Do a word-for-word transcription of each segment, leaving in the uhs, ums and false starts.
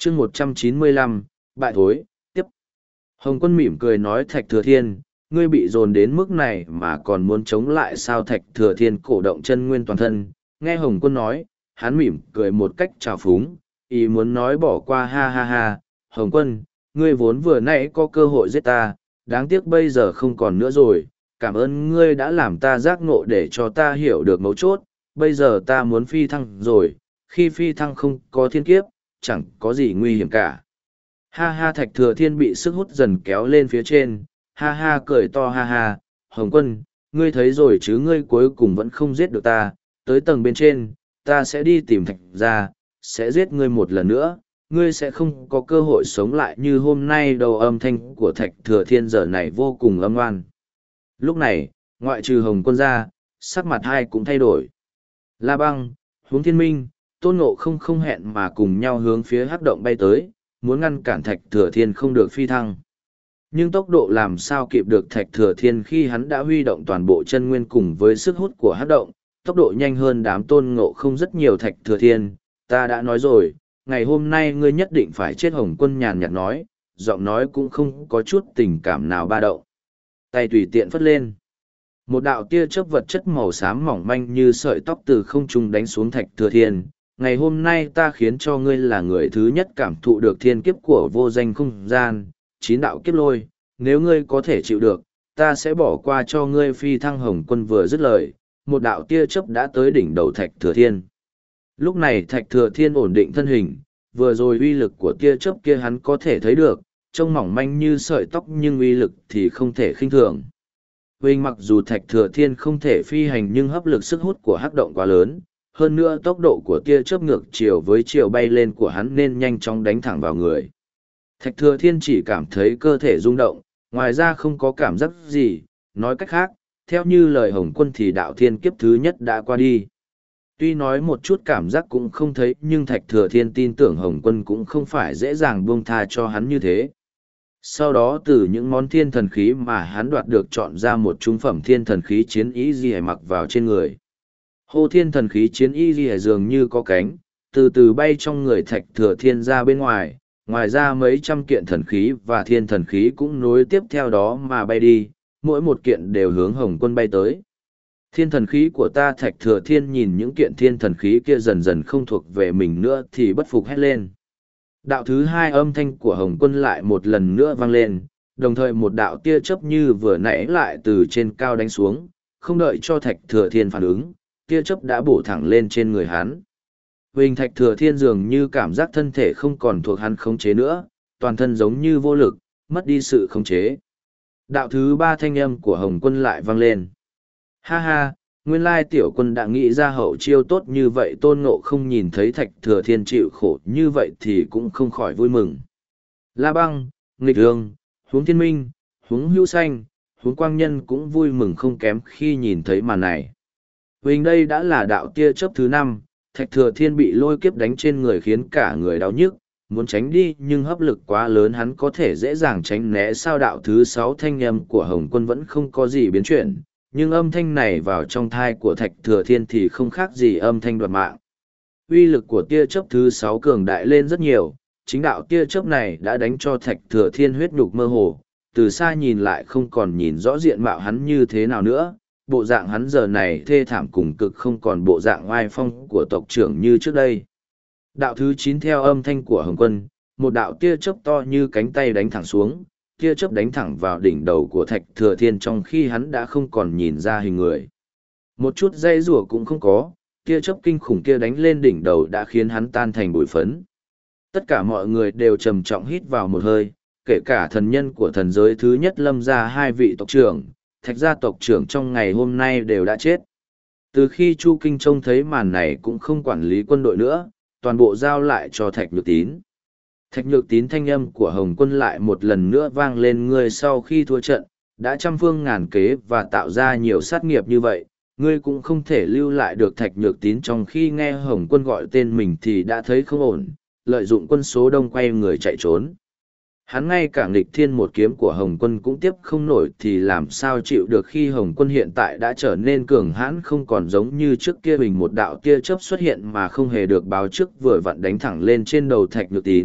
chương một trăm chín mươi lăm, bại thối, tiếp. Hồng Quân mỉm cười nói Thạch Thừa Thiên, ngươi bị dồn đến mức này mà còn muốn chống lại sao? Thạch Thừa Thiên cổ động chân nguyên toàn thân, nghe Hồng Quân nói, hắn mỉm cười một cách trào phúng, ý muốn nói bỏ qua. Ha ha ha, Hồng Quân, ngươi vốn vừa nãy có cơ hội giết ta, đáng tiếc bây giờ không còn nữa rồi, cảm ơn ngươi đã làm ta giác ngộ để cho ta hiểu được mấu chốt, bây giờ ta muốn phi thăng rồi, khi phi thăng không có thiên kiếp, chẳng có gì nguy hiểm cả. Ha ha, Thạch Thừa Thiên bị sức hút dần kéo lên phía trên, ha ha cười to. Ha ha, Hồng Quân, ngươi thấy rồi chứ, ngươi cuối cùng vẫn không giết được ta, tới tầng bên trên, ta sẽ đi tìm Thạch gia, sẽ giết ngươi một lần nữa, ngươi sẽ không có cơ hội sống lại như hôm nay đâu. Âm thanh của Thạch Thừa Thiên giờ này vô cùng âm oan. Lúc này, ngoại trừ Hồng Quân ra, sắc mặt hai cũng thay đổi. La Băng, Huống Thiên Minh, Tôn Ngộ không không hẹn mà cùng nhau hướng phía hắc động bay tới, muốn ngăn cản Thạch Thừa Thiên không được phi thăng. Nhưng tốc độ làm sao kịp được Thạch Thừa Thiên khi hắn đã huy động toàn bộ chân nguyên cùng với sức hút của hắc động, tốc độ nhanh hơn đám Tôn Ngộ không rất nhiều. Thạch Thừa Thiên, ta đã nói rồi, ngày hôm nay ngươi nhất định phải chết. Hồng Quân nhàn nhạt nói, giọng nói cũng không có chút tình cảm nào ba động. Tay tùy tiện phất lên. Một đạo tia chớp vật chất màu xám mỏng manh như sợi tóc từ không trung đánh xuống Thạch Thừa Thiên. Ngày hôm nay ta khiến cho ngươi là người thứ nhất cảm thụ được thiên kiếp của vô danh không gian, chín đạo kiếp lôi, nếu ngươi có thể chịu được, ta sẽ bỏ qua cho ngươi phi thăng. Hồng Quân vừa dứt lời, một đạo tia chớp đã tới đỉnh đầu Thạch Thừa Thiên. Lúc này Thạch Thừa Thiên ổn định thân hình, vừa rồi uy lực của tia chớp kia hắn có thể thấy được, trông mỏng manh như sợi tóc nhưng uy lực thì không thể khinh thường. Vinh mặc dù Thạch Thừa Thiên không thể phi hành nhưng hấp lực sức hút của hắc động quá lớn, hơn nữa tốc độ của tia chớp ngược chiều với chiều bay lên của hắn nên nhanh chóng đánh thẳng vào người. Thạch Thừa Thiên chỉ cảm thấy cơ thể rung động, ngoài ra không có cảm giác gì. Nói cách khác, theo như lời Hồng Quân thì đạo thiên kiếp thứ nhất đã qua đi. Tuy nói một chút cảm giác cũng không thấy nhưng Thạch Thừa Thiên tin tưởng Hồng Quân cũng không phải dễ dàng buông tha cho hắn như thế. Sau đó từ những món thiên thần khí mà hắn đoạt được chọn ra một trung phẩm thiên thần khí chiến ý gì mặc vào trên người. Hô, thiên thần khí chiến y ghi dường như có cánh, từ từ bay trong người Thạch Thừa Thiên ra bên ngoài, ngoài ra mấy trăm kiện thần khí và thiên thần khí cũng nối tiếp theo đó mà bay đi, mỗi một kiện đều hướng Hồng Quân bay tới. Thiên thần khí của ta. Thạch Thừa Thiên nhìn những kiện thiên thần khí kia dần dần không thuộc về mình nữa thì bất phục hét lên. Đạo thứ hai, âm thanh của Hồng Quân lại một lần nữa vang lên, đồng thời một đạo tia chớp như vừa nãy lại từ trên cao đánh xuống, không đợi cho Thạch Thừa Thiên phản ứng, tia chớp đã bổ thẳng lên trên người hắn. Huỳnh Thạch Thừa Thiên dường như cảm giác thân thể không còn thuộc hắn khống chế nữa, toàn thân giống như vô lực, mất đi sự khống chế. Đạo thứ ba, thanh âm của Hồng Quân lại vang lên. Ha ha, nguyên lai tiểu quân đã nghĩ ra hậu chiêu tốt như vậy. Tôn Ngộ không nhìn thấy Thạch Thừa Thiên chịu khổ như vậy thì cũng không khỏi vui mừng. La Băng, Nghịch Ương, Huống Thiên Minh, Huống Hữu Xanh, Huống Quang Nhân cũng vui mừng không kém khi nhìn thấy màn này. Huỳnh đây đã là đạo tia chớp thứ năm, Thạch Thừa Thiên bị lôi kiếp đánh trên người khiến cả người đau nhức, muốn tránh đi nhưng hấp lực quá lớn hắn có thể dễ dàng tránh né. Sao đạo thứ sáu, thanh âm của Hồng Quân vẫn không có gì biến chuyển, nhưng âm thanh này vào trong thai của Thạch Thừa Thiên thì không khác gì âm thanh đoạt mạng. Uy lực của tia chớp thứ sáu cường đại lên rất nhiều, chính đạo tia chớp này đã đánh cho Thạch Thừa Thiên huyết nhục mơ hồ, từ xa nhìn lại không còn nhìn rõ diện mạo hắn như thế nào nữa. Bộ dạng hắn giờ này thê thảm cùng cực, không còn bộ dạng oai phong của tộc trưởng như trước đây. Đạo thứ chín, theo âm thanh của Hồng Quân, một đạo tia chớp to như cánh tay đánh thẳng xuống, tia chớp đánh thẳng vào đỉnh đầu của Thạch Thừa Thiên trong khi hắn đã không còn nhìn ra hình người. Một chút dây rủa cũng không có, tia chớp kinh khủng kia đánh lên đỉnh đầu đã khiến hắn tan thành bụi phấn. Tất cả mọi người đều trầm trọng hít vào một hơi, kể cả thần nhân của thần giới thứ nhất Lâm gia hai vị tộc trưởng, Thạch gia tộc trưởng trong ngày hôm nay đều đã chết. Từ khi Chu Kinh trông thấy màn này cũng không quản lý quân đội nữa, toàn bộ giao lại cho Thạch Nhược Tín. Thạch Nhược Tín, thanh âm của Hồng Quân lại một lần nữa vang lên. Ngươi sau khi thua trận, đã trăm phương ngàn kế và tạo ra nhiều sát nghiệp như vậy, ngươi cũng không thể lưu lại được. Thạch Nhược Tín trong khi nghe Hồng Quân gọi tên mình thì đã thấy không ổn, lợi dụng quân số đông quay người chạy trốn. Hắn ngay cả nghịch thiên một kiếm của Hồng Quân cũng tiếp không nổi thì làm sao chịu được khi Hồng Quân hiện tại đã trở nên cường hãn, không còn giống như trước kia. Bình một đạo tia chớp xuất hiện mà không hề được báo trước vừa vặn đánh thẳng lên trên đầu Thạch Nhược Tín,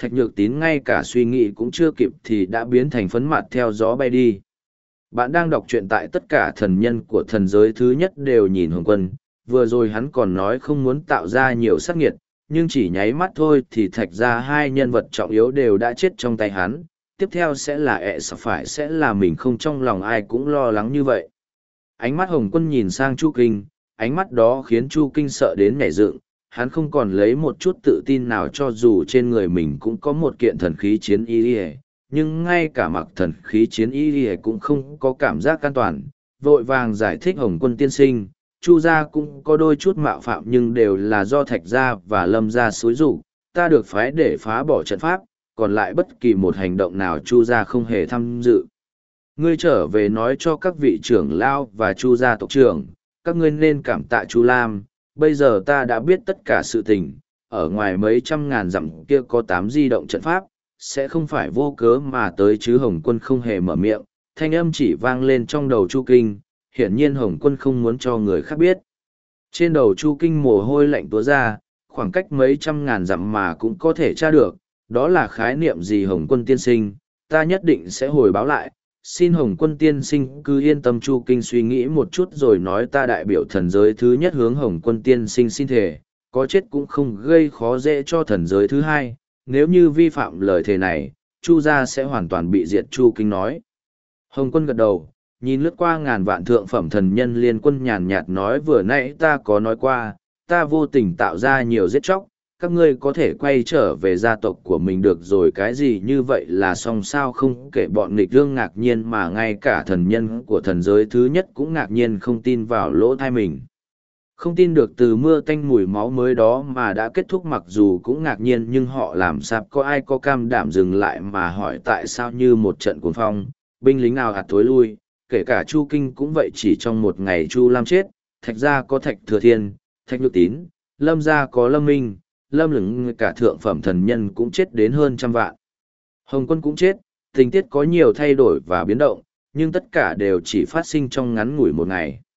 Thạch Nhược Tín ngay cả suy nghĩ cũng chưa kịp thì đã biến thành phấn mặt theo gió bay đi. Bạn đang đọc truyện tại tất cả thần nhân của thần giới thứ nhất đều nhìn Hồng Quân, vừa rồi hắn còn nói không muốn tạo ra nhiều sát nghiệt, nhưng chỉ nháy mắt thôi thì thạch ra hai nhân vật trọng yếu đều đã chết trong tay hắn, tiếp theo sẽ là ẹ sợ phải sẽ là mình không, trong lòng ai cũng lo lắng như vậy. Ánh mắt Hồng Quân nhìn sang Chu Kinh, ánh mắt đó khiến Chu Kinh sợ đến nhảy dựng, hắn không còn lấy một chút tự tin nào cho dù trên người mình cũng có một kiện thần khí chiến y y, nhưng ngay cả mặc thần khí chiến y y cũng không có cảm giác an toàn, vội vàng giải thích Hồng Quân tiên sinh. Chu gia cũng có đôi chút mạo phạm nhưng đều là do thạch gia và lâm gia xúi rục, ta được phái để phá bỏ trận pháp, còn lại bất kỳ một hành động nào Chu gia không hề tham dự. Ngươi trở về nói cho các vị trưởng lão và Chu gia tộc trưởng, các ngươi nên cảm tạ Chu Lam, bây giờ ta đã biết tất cả sự tình, ở ngoài mấy trăm ngàn dặm kia có tám di động trận pháp, sẽ không phải vô cớ mà tới chứ. Hồng Quân không hề mở miệng, thanh âm chỉ vang lên trong đầu Chu Kinh. Hiển nhiên Hồng Quân không muốn cho người khác biết. Trên đầu Chu Kinh mồ hôi lạnh túa ra, khoảng cách mấy trăm ngàn dặm mà cũng có thể tra được, đó là khái niệm gì Hồng Quân tiên sinh, ta nhất định sẽ hồi báo lại. Xin Hồng Quân tiên sinh cứ yên tâm. Chu Kinh suy nghĩ một chút rồi nói, ta đại biểu thần giới thứ nhất hướng Hồng Quân tiên sinh xin thề, có chết cũng không gây khó dễ cho thần giới thứ hai, nếu như vi phạm lời thề này, Chu gia sẽ hoàn toàn bị diệt. Chu Kinh nói. Hồng Quân gật đầu, nhìn lướt qua ngàn vạn thượng phẩm thần nhân liên quân, nhàn nhạt nói, vừa nãy ta có nói qua, ta vô tình tạo ra nhiều giết chóc, các ngươi có thể quay trở về gia tộc của mình được rồi. Cái gì như vậy là xong sao? Không kể bọn nghịch lương ngạc nhiên mà ngay cả thần nhân của thần giới thứ nhất cũng ngạc nhiên, không tin vào lỗ tai mình. Không tin được từ mưa tanh mùi máu mới đó mà đã kết thúc, mặc dù cũng ngạc nhiên nhưng họ làm sao có ai có cam đảm dừng lại mà hỏi tại sao. Như một trận cuồng phong, binh lính nào hạt thối lui, kể cả Chu Kinh cũng vậy. Chỉ trong một ngày Chu Lam chết, thạch gia có thạch thừa thiên, thạch nhược tín, lâm gia có lâm minh, lâm lửng, cả thượng phẩm thần nhân cũng chết đến hơn trăm vạn. Hồng Quân cũng chết, tình tiết có nhiều thay đổi và biến động, nhưng tất cả đều chỉ phát sinh trong ngắn ngủi một ngày.